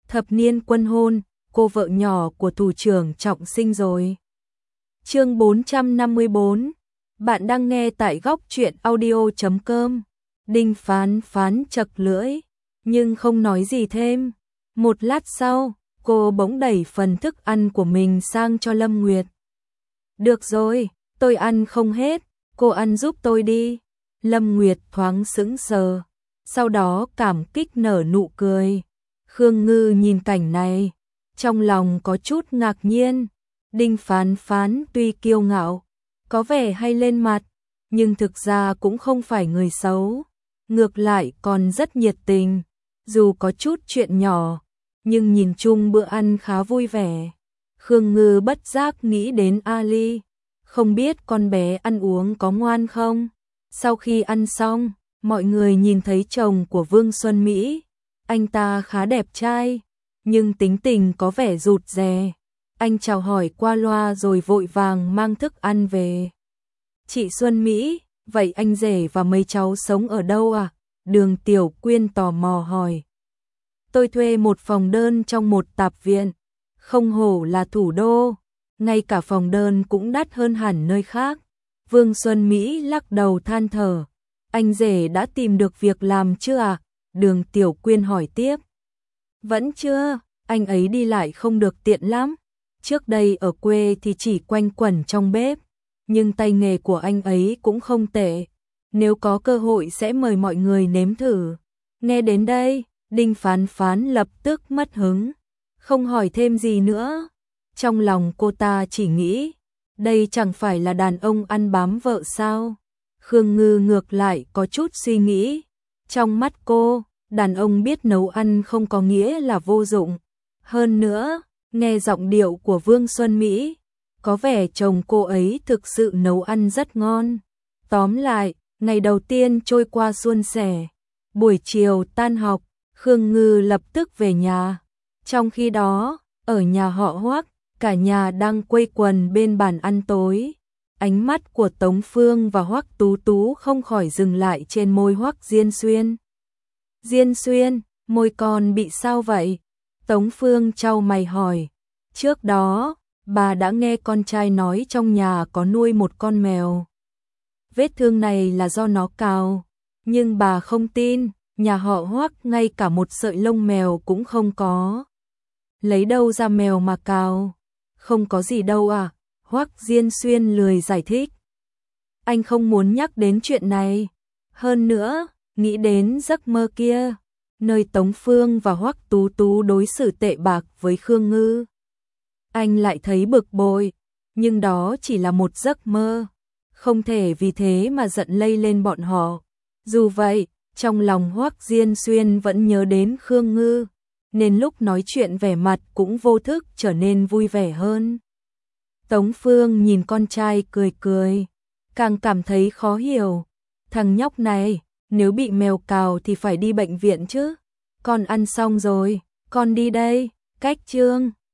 thập niên quân hôn, cô vợ nhỏ của thủ trưởng Trọng Sinh rồi. Chương 454. Bạn đang nghe tại góc truyện audio.com. Đinh Phán Phán chật lưỡi, nhưng không nói gì thêm. Một lát sau, cô bỗng đẩy phần thức ăn của mình sang cho Lâm Nguyệt. Được rồi, tôi ăn không hết, cô ăn giúp tôi đi. Lâm Nguyệt thoáng sững sờ, sau đó cảm kích nở nụ cười. Khương Ngư nhìn cảnh này, trong lòng có chút ngạc nhiên. Đinh Phán Phán tuy kiêu ngạo, có vẻ hay lên mặt, nhưng thực ra cũng không phải người xấu. Ngược lại còn rất nhiệt tình, dù có chút chuyện nhỏ, nhưng nhìn chung bữa ăn khá vui vẻ. Khương Ngư bất giác nghĩ đến Ali, không biết con bé ăn uống có ngoan không? Sau khi ăn xong, mọi người nhìn thấy chồng của Vương Xuân Mỹ. Anh ta khá đẹp trai, nhưng tính tình có vẻ rụt rè. Anh chào hỏi qua loa rồi vội vàng mang thức ăn về. Chị Xuân Mỹ, vậy anh rể và mấy cháu sống ở đâu à? Đường Tiểu Quyên tò mò hỏi. Tôi thuê một phòng đơn trong một tạp viện. Không hổ là thủ đô, ngay cả phòng đơn cũng đắt hơn hẳn nơi khác. Vương Xuân Mỹ lắc đầu than thở. Anh rể đã tìm được việc làm chưa à? Đường Tiểu Quyên hỏi tiếp. Vẫn chưa, anh ấy đi lại không được tiện lắm. Trước đây ở quê thì chỉ quanh quẩn trong bếp, nhưng tay nghề của anh ấy cũng không tệ. Nếu có cơ hội sẽ mời mọi người nếm thử. Nghe đến đây, Đinh Phán Phán lập tức mất hứng, không hỏi thêm gì nữa. Trong lòng cô ta chỉ nghĩ, đây chẳng phải là đàn ông ăn bám vợ sao? Khương Ngư ngược lại có chút suy nghĩ. Trong mắt cô, đàn ông biết nấu ăn không có nghĩa là vô dụng. Hơn nữa, nghe giọng điệu của Vương Xuân Mỹ, có vẻ chồng cô ấy thực sự nấu ăn rất ngon. Tóm lại, ngày đầu tiên trôi qua suôn sẻ. Buổi chiều tan học, Khương Ngư lập tức về nhà. Trong khi đó, ở nhà họ Hoắc, cả nhà đang quây quần bên bàn ăn tối. Ánh mắt của Tống Phương và Hoắc Tú Tú không khỏi dừng lại trên môi Hoắc Diên Xuyên. Diên Xuyên, môi con bị sao vậy? Tống Phương chau mày hỏi. Trước đó, bà đã nghe con trai nói trong nhà có nuôi một con mèo. Vết thương này là do nó cào, nhưng bà không tin, nhà họ Hoắc ngay cả một sợi lông mèo cũng không có. Lấy đâu ra mèo mà cào? Không có gì đâu à? Hoắc Diên Xuyên lười giải thích. Anh không muốn nhắc đến chuyện này. Hơn nữa, nghĩ đến giấc mơ kia, nơi Tống Phương và Hoắc Tú Tú đối xử tệ bạc với Khương Ngư. Anh lại thấy bực bội, nhưng đó chỉ là một giấc mơ, không thể vì thế mà giận lây lên bọn họ. Dù vậy, trong lòng Hoắc Diên Xuyên vẫn nhớ đến Khương Ngư, nên lúc nói chuyện vẻ mặt cũng vô thức trở nên vui vẻ hơn. Tống Phương nhìn con trai cười cười, càng cảm thấy khó hiểu. Thằng nhóc này, nếu bị mèo cào thì phải đi bệnh viện chứ. Con ăn xong rồi, con đi đây. Cách chương